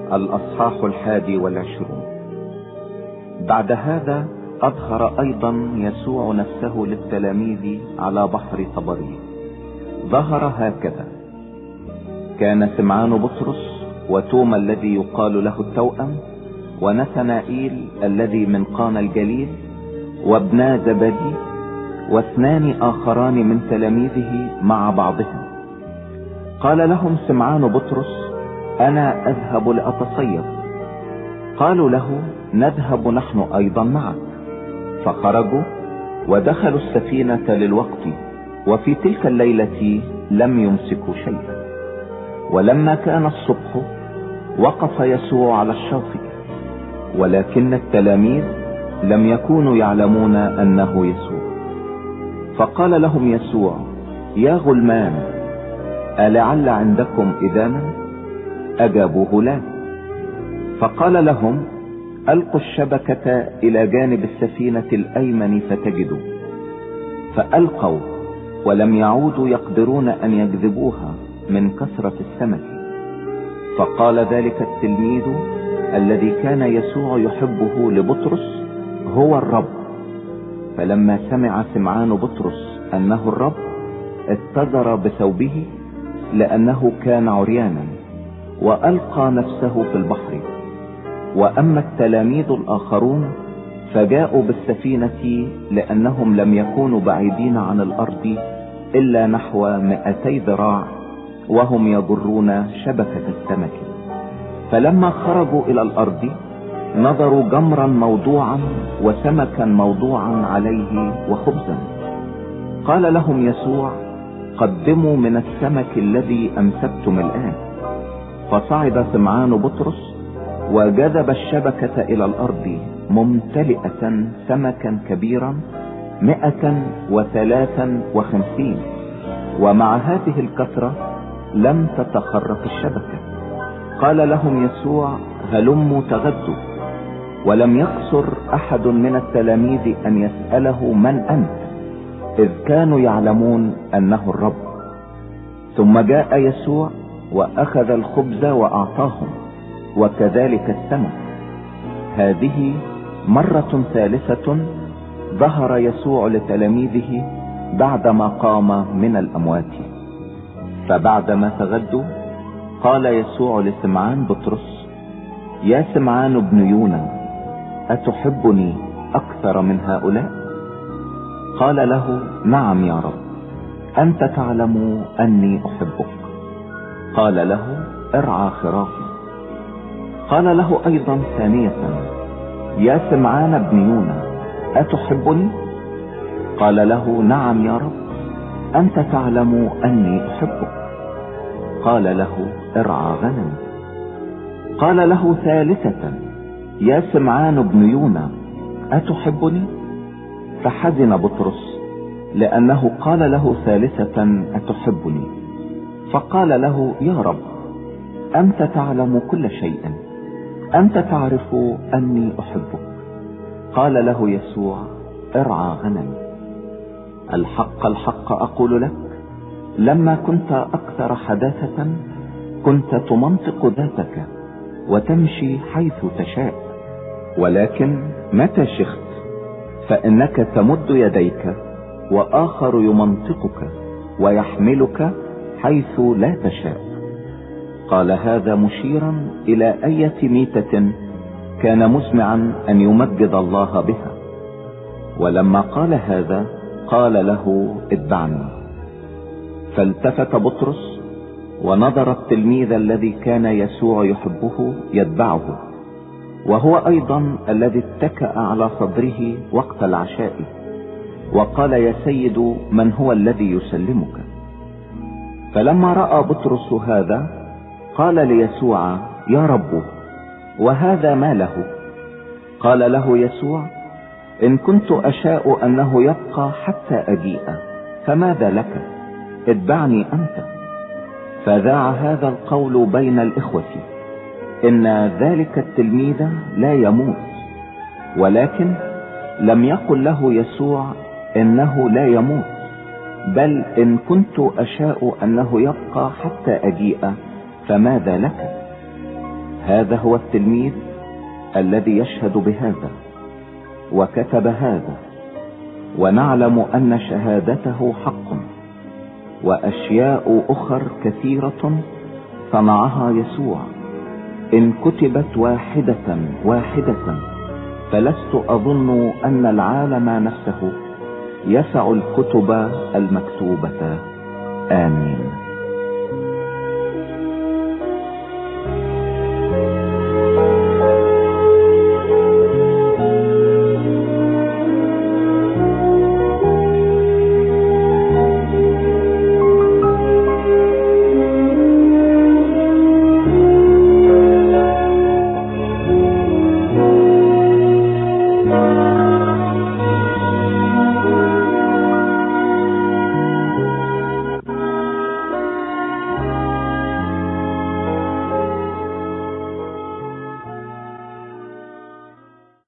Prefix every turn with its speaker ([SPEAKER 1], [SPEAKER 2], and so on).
[SPEAKER 1] الأصحاح 21. بعد هذا أظهر أيضا يسوع نفسه للتلاميذ على بحر طبرية. ظهر هكذا: كان سمعان بطرس وتوما الذي يقال له التوأم ونثنائيل الذي من قانا الجليل وابنا زبدي واثنان آخران من تلاميذه مع بعضهم. قال لهم سمعان بطرس: أنا أذهب لأتصيد. قالوا له: نذهب نحن أيضا معك. فخرجوا ودخلوا السفينة للوقت، وفي تلك الليلة لم يمسكوا شيئا. ولما كان الصبح وقف يسوع على الشاطئ، ولكن التلاميذ لم يكونوا يعلمون أنه يسوع. فقال لهم يسوع: يا غلمان، ألعل عندكم إداما؟ أجابوه: لا. فقال لهم: ألقوا الشبكة إلى جانب السفينة الأيمن فتجدوا. فألقوا ولم يعودوا يقدرون أن يجذبوها من كثرة السمك. فقال ذلك التلميذ الذي كان يسوع يحبه لبطرس: هو الرب. فلما سمع سمعان بطرس أنه الرب اتزر بثوبه لأنه كان عريانا، وألقى نفسه في البحر. وأما التلاميذ الآخرون فجاءوا بالسفينة لأنهم لم يكونوا بعيدين عن الأرض إلا نحو 200 ذراع، وهم يجرون شبكة السمك. فلما خرجوا إلى الأرض نظروا جمرا موضوعا وسمكا موضوعا عليه وخبزا. قال لهم يسوع: قدموا من السمك الذي أمسكتم الآن. فصعد سمعان بطرس وجذب الشبكة إلى الأرض ممتلئة سمكا كبيرا 153، ومع هذه الكثرة لم تتخرق الشبكة. قال لهم يسوع: هلموا تغدوا. ولم يقصر أحد من التلاميذ أن يسأله: من أنت؟ إذ كانوا يعلمون أنه الرب. ثم جاء يسوع وأخذ الخبز وأعطاهم، وكذلك السمك. هذه مرة ثالثة ظهر يسوع لتلاميذه بعدما قام من الأموات. فبعدما تغدوا قال يسوع لسمعان بطرس: يا سمعان بن يونا، أتحبني أكثر من هؤلاء؟ قال له: نعم يا رب، أنت تعلم أني أحبك. قال له: ارعى خرافي. قال له أيضا ثانية: يا سمعان بن يونا، أتحبني؟ قال له: نعم يا رب، أنت تعلم أني أحبك. قال له: ارعى غنمي. قال له ثالثة: يا سمعان بن يونا، أتحبني؟ فحزن بطرس لأنه قال له ثالثة: أتحبني؟ فقال له: يا رب، أنت تعلم كل شيء، أنت تعرف أني أحبك. قال له يسوع: ارعى غنمي. الحق الحق أقول لك، لما كنت أكثر حداثة كنت تمنطق ذاتك وتمشي حيث تشاء، ولكن متى شخت فإنك تمد يديك وآخر يمنطقك ويحملك حيث لا تشاء. قال هذا مشيرا إلى أية ميتة كان مسمعا أن يمجد الله بها. ولما قال هذا قال له: اتبعني. فالتفت بطرس ونظر التلميذ الذي كان يسوع يحبه يتبعه، وهو أيضا الذي اتكأ على صدره وقت العشاء، وقال: يا سيد، من هو الذي يسلمك؟ فلما رأى بطرس هذا قال ليسوع: يا رب، وهذا ما له؟ قال له يسوع: إن كنت أشاء أنه يبقى حتى أجيء فماذا لك؟ اتبعني أنت. فذاع هذا القول بين الإخوة إن ذلك التلميذ لا يموت. ولكن لم يقل له يسوع إنه لا يموت، بل إن كنت أشاء أنه يبقى حتى أجيء فماذا لك؟ هذا هو التلميذ الذي يشهد بهذا وكتب هذا، ونعلم أن شهادته حق. وأشياء أخر كثيرة صنعها يسوع، إن كتبت واحدة واحدة فلست أظن أن العالم نفسه يسع الكتب المكتوبة. آمين.